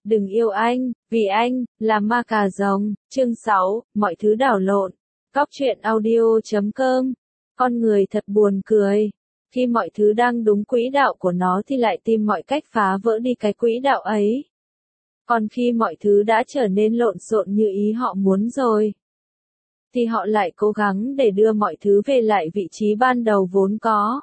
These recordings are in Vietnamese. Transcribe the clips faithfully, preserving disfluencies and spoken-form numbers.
đừng yêu anh, vì anh, là ma cà rồng, chương sáu, mọi thứ đảo lộn. Cóc truyện audio chấm com. Con người thật buồn cười. Khi mọi thứ đang đúng quỹ đạo của nó thì lại tìm mọi cách phá vỡ đi cái quỹ đạo ấy. Còn khi mọi thứ đã trở nên lộn xộn như ý họ muốn rồi, thì họ lại cố gắng để đưa mọi thứ về lại vị trí ban đầu vốn có.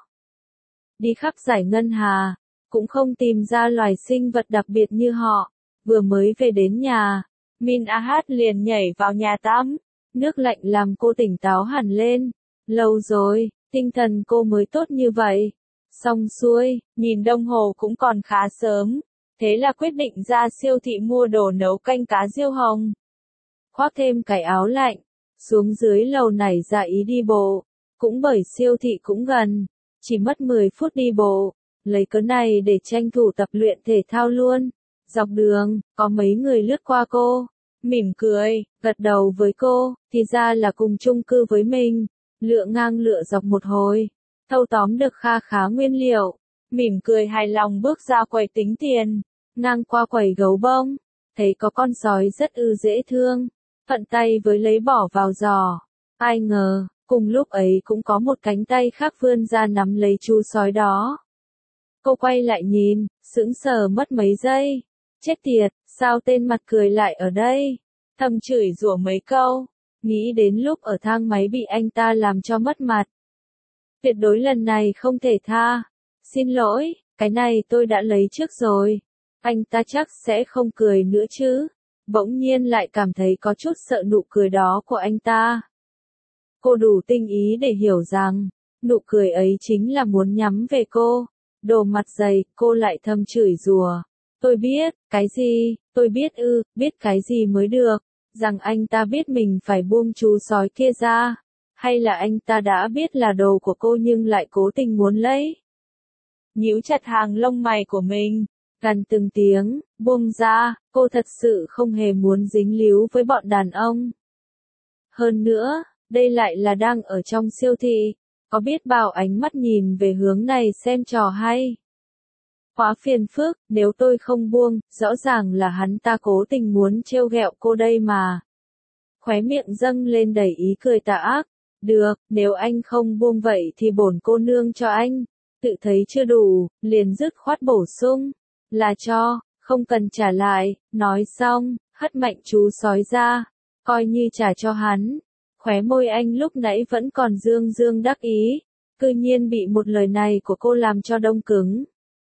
Đi khắp dải ngân hà, cũng không tìm ra loài sinh vật đặc biệt như họ. Vừa mới về đến nhà, Min Ahad liền nhảy vào nhà tắm. Nước lạnh làm cô tỉnh táo hẳn lên. Lâu rồi, tinh thần cô mới tốt như vậy. Xong xuôi, nhìn đồng hồ cũng còn khá sớm. Thế là quyết định ra siêu thị mua đồ nấu canh cá diêu hồng. Khoác thêm cái áo lạnh, xuống dưới lầu nảy ra ý đi bộ. Cũng bởi siêu thị cũng gần, chỉ mất mười phút đi bộ. Lấy cớ này để tranh thủ tập luyện thể thao luôn. Dọc đường, có mấy người lướt qua cô, mỉm cười, gật đầu với cô, thì ra là cùng chung cư với mình. Lựa ngang lựa dọc một hồi, thâu tóm được kha khá nguyên liệu, mỉm cười hài lòng bước ra quầy tính tiền. Ngang qua quầy gấu bông, thấy có con sói rất ư dễ thương, thuận tay với lấy bỏ vào giỏ. Ai ngờ, cùng lúc ấy cũng có một cánh tay khác vươn ra nắm lấy chú sói đó. Cô quay lại nhìn, sững sờ mất mấy giây. Chết tiệt, sao tên mặt cười lại ở đây? Thầm chửi rủa mấy câu, nghĩ đến lúc ở thang máy bị anh ta làm cho mất mặt. Tuyệt đối lần này không thể tha. Xin lỗi, cái này tôi đã lấy trước rồi. Anh ta chắc sẽ không cười nữa chứ. Bỗng nhiên lại cảm thấy có chút sợ nụ cười đó của anh ta. Cô đủ tinh ý để hiểu rằng, nụ cười ấy chính là muốn nhắm về cô. Đồ mặt dày, cô lại thầm chửi rủa. Tôi biết, cái gì, tôi biết ư, biết cái gì mới được, rằng anh ta biết mình phải buông chú sói kia ra, hay là anh ta đã biết là đồ của cô nhưng lại cố tình muốn lấy. Nhíu chặt hàng lông mày của mình, gần từng tiếng, buông ra, cô thật sự không hề muốn dính líu với bọn đàn ông. Hơn nữa, đây lại là đang ở trong siêu thị, có biết bao ánh mắt nhìn về hướng này xem trò hay. Quá phiền phức, nếu tôi không buông, rõ ràng là hắn ta cố tình muốn trêu ghẹo cô đây mà. Khóe miệng dâng lên đầy ý cười tà ác. Được, nếu anh không buông vậy thì bổn cô nương cho anh. Tự thấy chưa đủ, liền dứt khoát bổ sung. Là cho, không cần trả lại. Nói xong, hất mạnh chú sói ra, coi như trả cho hắn. Khóe môi anh lúc nãy vẫn còn dương dương đắc ý, cư nhiên bị một lời này của cô làm cho đông cứng.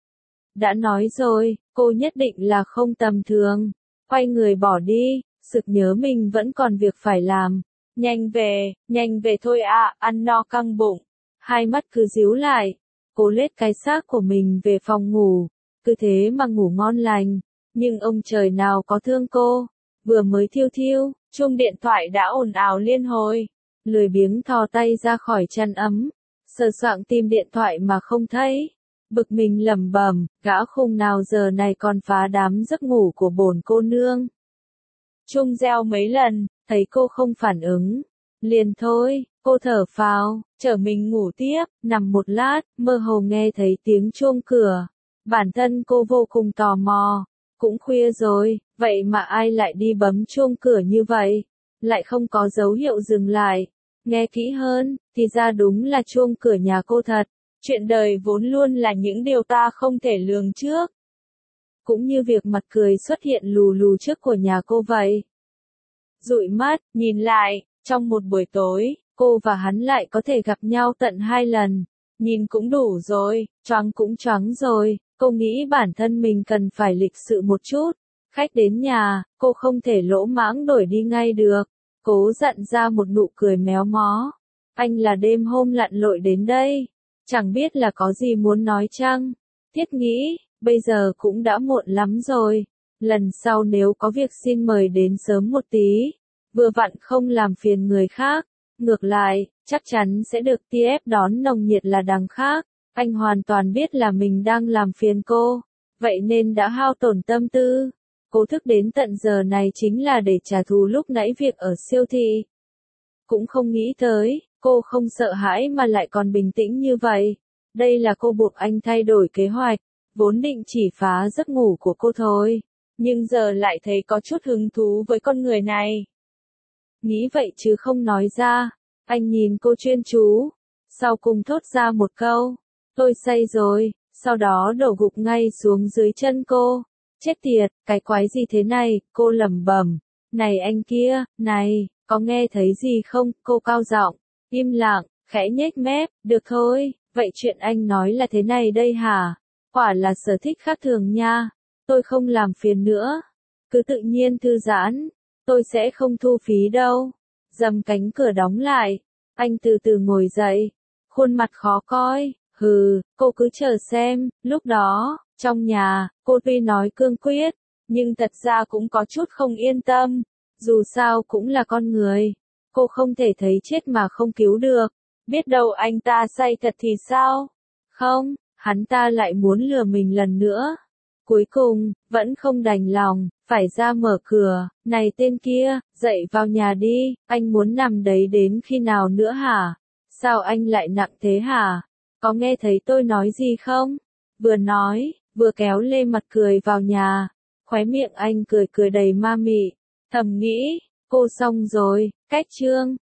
Đã nói rồi, cô nhất định là không tầm thường. Quay người bỏ đi, sực nhớ mình vẫn còn việc phải làm. Nhanh về, nhanh về thôi ạ, à, ăn no căng bụng. Hai mắt cứ díu lại, cố lết cái xác của mình về phòng ngủ, cứ thế mà ngủ ngon lành. Nhưng ông trời nào có thương cô, vừa mới thiêu thiêu, chuông điện thoại đã ồn ào liên hồi. Lười biếng thò tay ra khỏi chăn ấm, sờ soạng tìm điện thoại mà không thấy. Bực mình lẩm bẩm, gã khùng nào giờ này còn phá đám giấc ngủ của bổn cô nương. Chuông reo mấy lần, thấy cô không phản ứng. Liền thôi, cô thở phào, chở mình ngủ tiếp, nằm một lát, mơ hồ nghe thấy tiếng chuông cửa. Bản thân cô vô cùng tò mò. Cũng khuya rồi, vậy mà ai lại đi bấm chuông cửa như vậy? Lại không có dấu hiệu dừng lại. Nghe kỹ hơn, thì ra đúng là chuông cửa nhà cô thật. Chuyện đời vốn luôn là những điều ta không thể lường trước. Cũng như việc mặt cười xuất hiện lù lù trước của nhà cô vậy. Dụi mắt, nhìn lại, trong một buổi tối, cô và hắn lại có thể gặp nhau tận hai lần. Nhìn cũng đủ rồi, choáng cũng choáng rồi, cô nghĩ bản thân mình cần phải lịch sự một chút. Khách đến nhà, cô không thể lỗ mãng đổi đi ngay được. Cố dặn ra một nụ cười méo mó. Anh là đêm hôm lặn lội đến đây. Chẳng biết là có gì muốn nói chăng? Thiết nghĩ, bây giờ cũng đã muộn lắm rồi. Lần sau nếu có việc xin mời đến sớm một tí. Vừa vặn không làm phiền người khác. Ngược lại, chắc chắn sẽ được tiếp đón nồng nhiệt là đằng khác. Anh hoàn toàn biết là mình đang làm phiền cô. Vậy nên đã hao tổn tâm tư. Cô thức đến tận giờ này chính là để trả thù lúc nãy việc ở siêu thị. Cũng không nghĩ tới, cô không sợ hãi mà lại còn bình tĩnh như vậy. Đây là cô buộc anh thay đổi kế hoạch, vốn định chỉ phá giấc ngủ của cô thôi. nhưng giờ lại thấy có chút hứng thú với con người này. Nghĩ vậy chứ không nói ra, anh nhìn cô chuyên chú, sau cùng thốt ra một câu, tôi say rồi, sau đó đổ gục ngay xuống dưới chân cô. Chết tiệt, cái quái gì thế này, cô lẩm bẩm. Này anh kia, này, có nghe thấy gì không, cô cao giọng. Im lặng, khẽ nhếch mép, được thôi, vậy chuyện anh nói là thế này đây hả? Quả là sở thích khác thường nha, tôi không làm phiền nữa. Cứ tự nhiên thư giãn, tôi sẽ không thu phí đâu. Dầm cánh cửa đóng lại, anh từ từ ngồi dậy, khuôn mặt khó coi, hừ, cô cứ chờ xem, lúc đó, trong nhà, cô tuy nói cương quyết, nhưng thật ra cũng có chút không yên tâm, dù sao cũng là con người, cô không thể thấy chết mà không cứu được, biết đâu anh ta say thật thì sao? Không, hắn ta lại muốn lừa mình lần nữa. Cuối cùng, vẫn không đành lòng, phải ra mở cửa, này tên kia, dậy vào nhà đi, anh muốn nằm đấy đến khi nào nữa hả? Sao anh lại nặng thế hả? Có nghe thấy tôi nói gì không? Vừa nói, vừa kéo lê mặt cười vào nhà, khóe miệng anh cười cười đầy ma mị, thầm nghĩ, cô xong rồi, cách chương.